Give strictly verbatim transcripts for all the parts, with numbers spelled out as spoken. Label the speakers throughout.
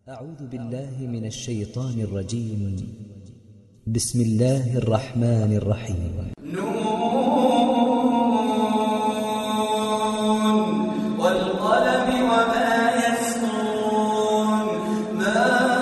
Speaker 1: أعوذ بالله من الشيطان الرجيم. بسم الله الرحمن الرحيم.
Speaker 2: والقلم وما يسطرون ما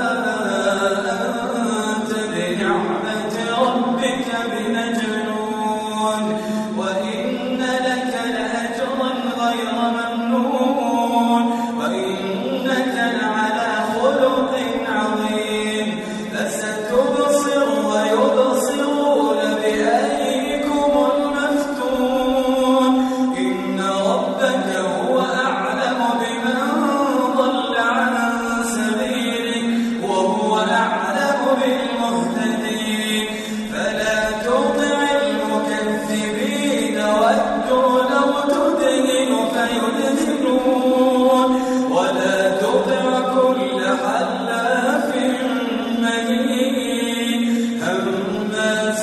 Speaker 2: أنت بنعمة ربك بمجنون وإن لك لأجرا غير ممنون وإنك لعلى خلق عظيم فستبصر ويبصرون بأيكم المفتون إن ربك هو أعلم بمن ضل عن سبيله وهو أعلم بالمهتدين فلا تطع المكذبين ودوا لو تدهن فيدهنون ولا تطع كل حلاف مهين هماز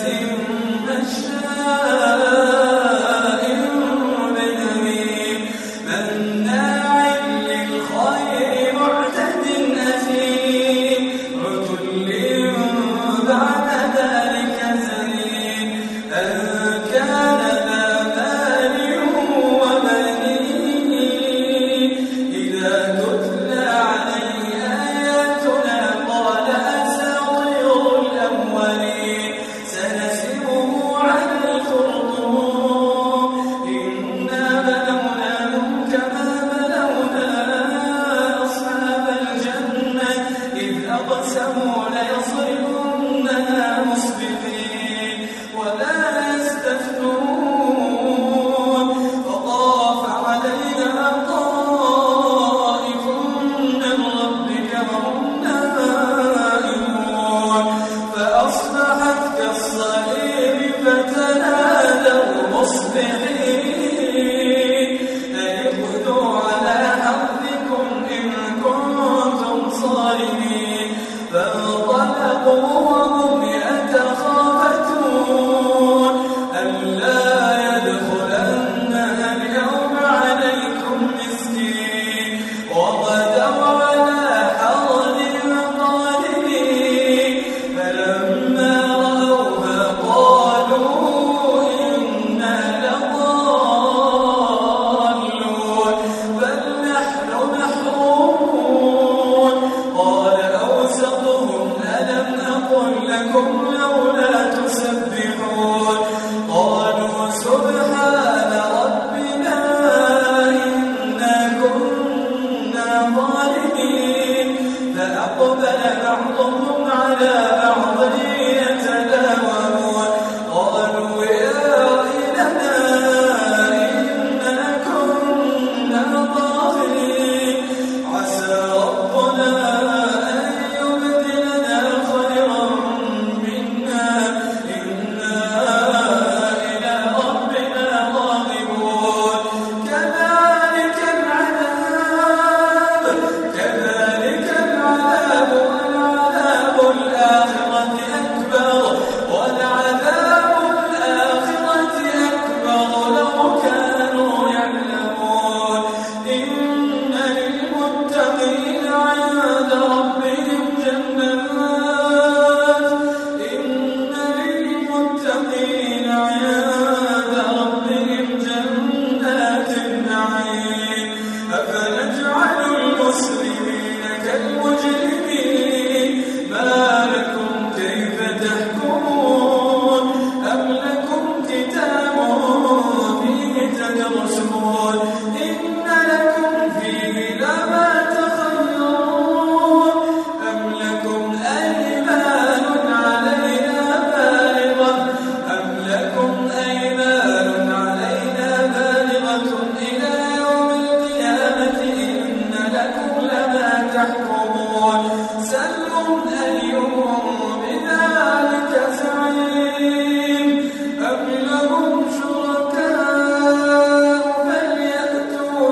Speaker 2: مشاء بنميم مناع للخير معتد أثيم عتل بعد ذلك زنيم أن كان ذا مال وبنين إذا تتلى عليه آياتنا قال أساطير الأولين سنسمه على الخرطوم إنا بلوناهم كما بلونا أصحاب الجنة إذ أقسموا ليصرمنها مصبحين ولا يستثنون فطاف علينا طائف من ربك وهم نائمون فأصبحت كالصريم فتنادوا مصبحين أن اغدوا على حرثكم إن كنتم صارمين فانطلقوا وهم يتخافتون ألا يدخلنها اليوم عليكم مسكين وغدوا على حرد قادرين فلما رأوها قالوا إنا لضالون بل نحن محرومون قال أوسطهم ألم أقل لكم لولا تسبحون قالوا سبحان ربنا إنا كنا ظالمين فأقبل بعضهم على بعض يتلاومون قالوا يا ويلنا إنا كنا ظالمين عسى ربنا أن يبدلنا خيرا منا إنا إلى ربنا راغبون كذلك العذاب كذلك العذاب ولعذاب الآخرة أكبر ولعذاب الآخرة أكبر لو كانوا يعلمون إن للمتقين عند ربهم جنات إن للمتقين عند ربهم جنات النعيم أفنجعل المسلمين كالمجرمين ما لكم كيف تحكمون أم لكم كتاب فيه تدرسون إن لكم فيه لما تخيرون أم لكم أيمان علينا بالغة أم لكم أيمان علينا بالغة إلى يوم القيامة إن لكم لما تحكمون سلهم أيهم بذلك زعيم أم لهم شركاء فليأتوا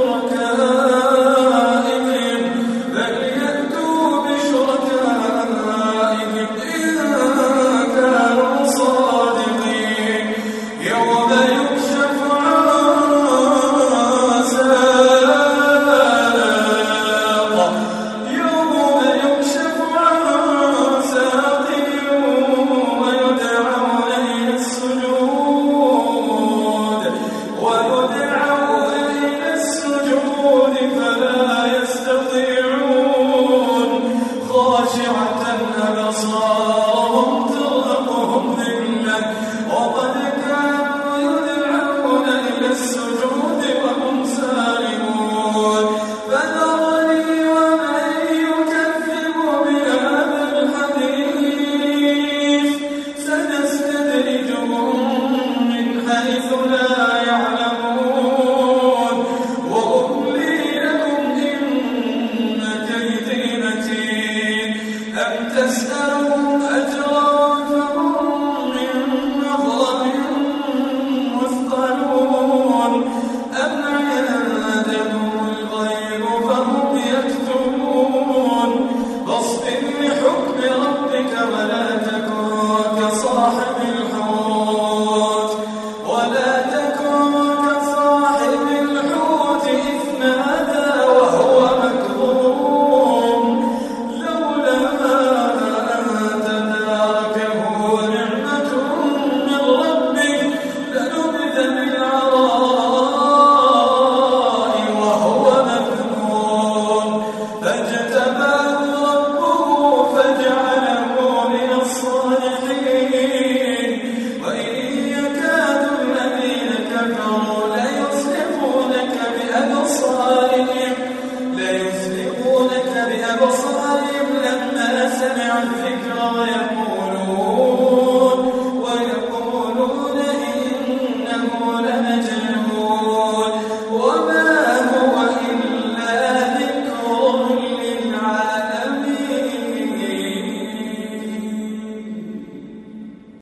Speaker 2: بشركائهم فليأتوا بشركائهم إن كانوا صادقين يوم يكشف عن ساق يوم أم تسألهم